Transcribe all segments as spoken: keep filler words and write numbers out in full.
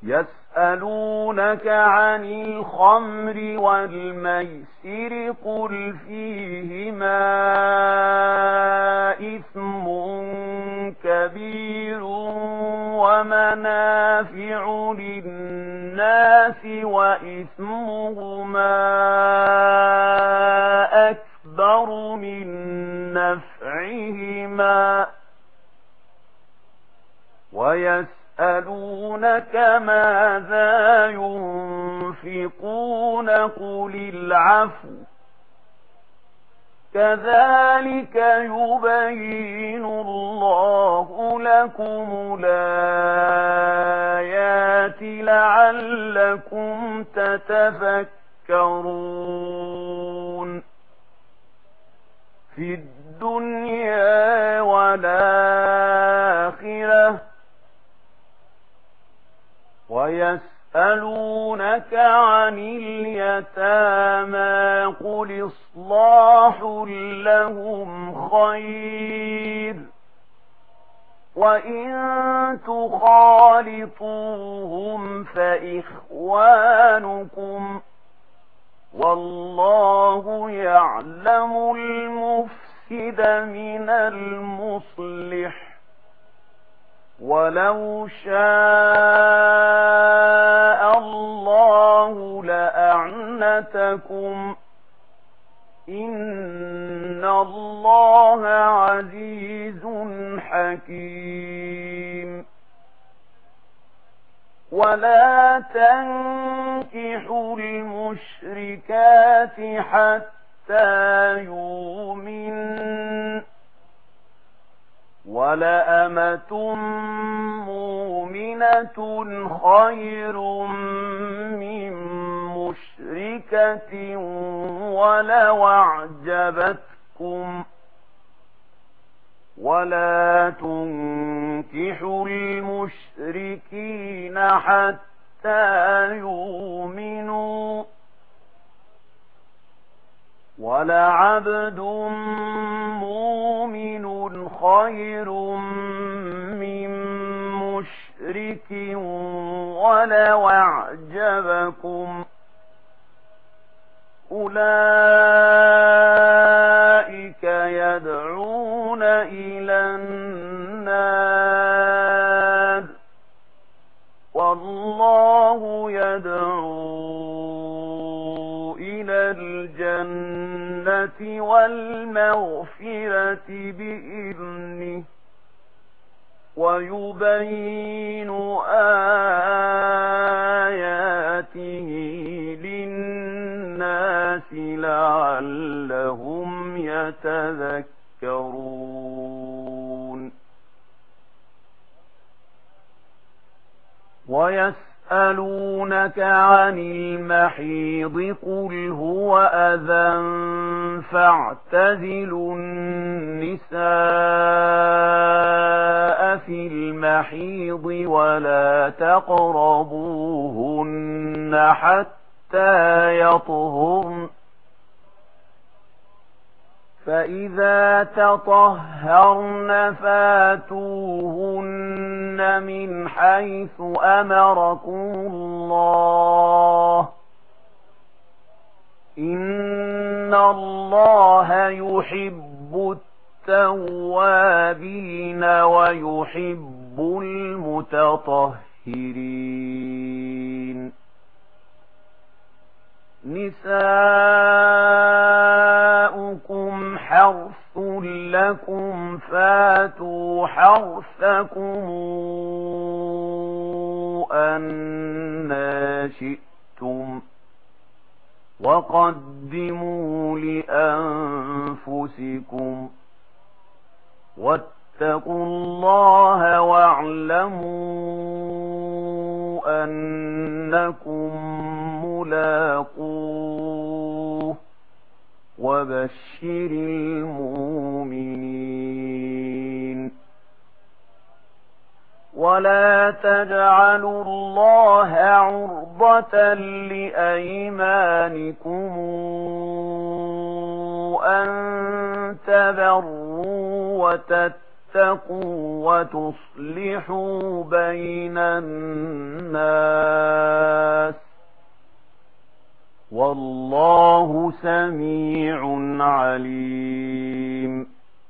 يسألونك عن الخمر والميسر قل فيهما إثم كبير ومنافع للناس وإثمهما أكبر من نفعهما ويسألونك ماذا ينفقون قل العفو كذلك يبين الله لكم الآيات لعلكم تتفكرون في الدنيا والآخرة ويسألونك عن اليتامى قل إصلاح لهم خير وإن تخالطوهم فإخوانكم والله يعلم المفسد من المصلح ولو شاء الله لأعنتكم إن الله عزيز حكيم ولا تنكحوا المشركات حتى يؤمنن ولأمة مؤمنة خير من مشركة ولو أعجبتكم ولا تنكحوا المشركين حتى يؤمنوا ولعبد مؤمن خير من مشرك ولو أعجبكم أولئك يدعون إلى النار والله يدعو إلى الجنة والمغفرة بإذنه ويبين آياته للناس لعلهم يتذكرون ويسألونك عن المحيض قل هو أذى فاعتزلوا النساء في المحيض ولا تقربوهن حتى يطهرن فإذا تطهرن فاتوهن من حيث أمركم الله إن الله يحب التوابين ويحب المتطهرين نساؤكم حرث لكم فاتوا حرثكم أنى شئتم وقدموا لأنفسكم واتقوا الله واعلموا أنكم ملاقوه وبشر المؤمنين ولا تجعلوا الله عرضة لأيمانكم أن تبروا وتتقوا وتصلحوا بين الناس والله سميع عليم.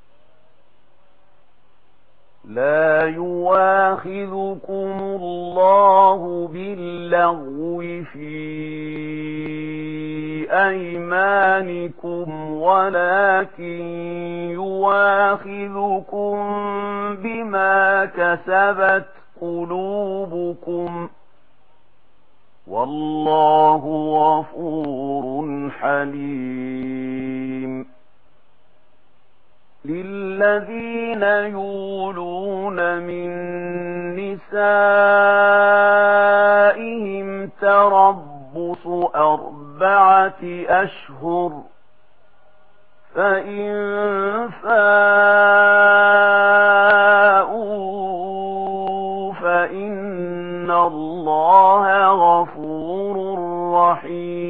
لا يواخذكم الله باللغو في أيمانكم ولكن يواخذكم بما كسبت قلوبكم والله غفور حليم. للذين يولون من نسائهم تربص أربعة أشهر فإن فاءوا فإن الله غفور رحيم.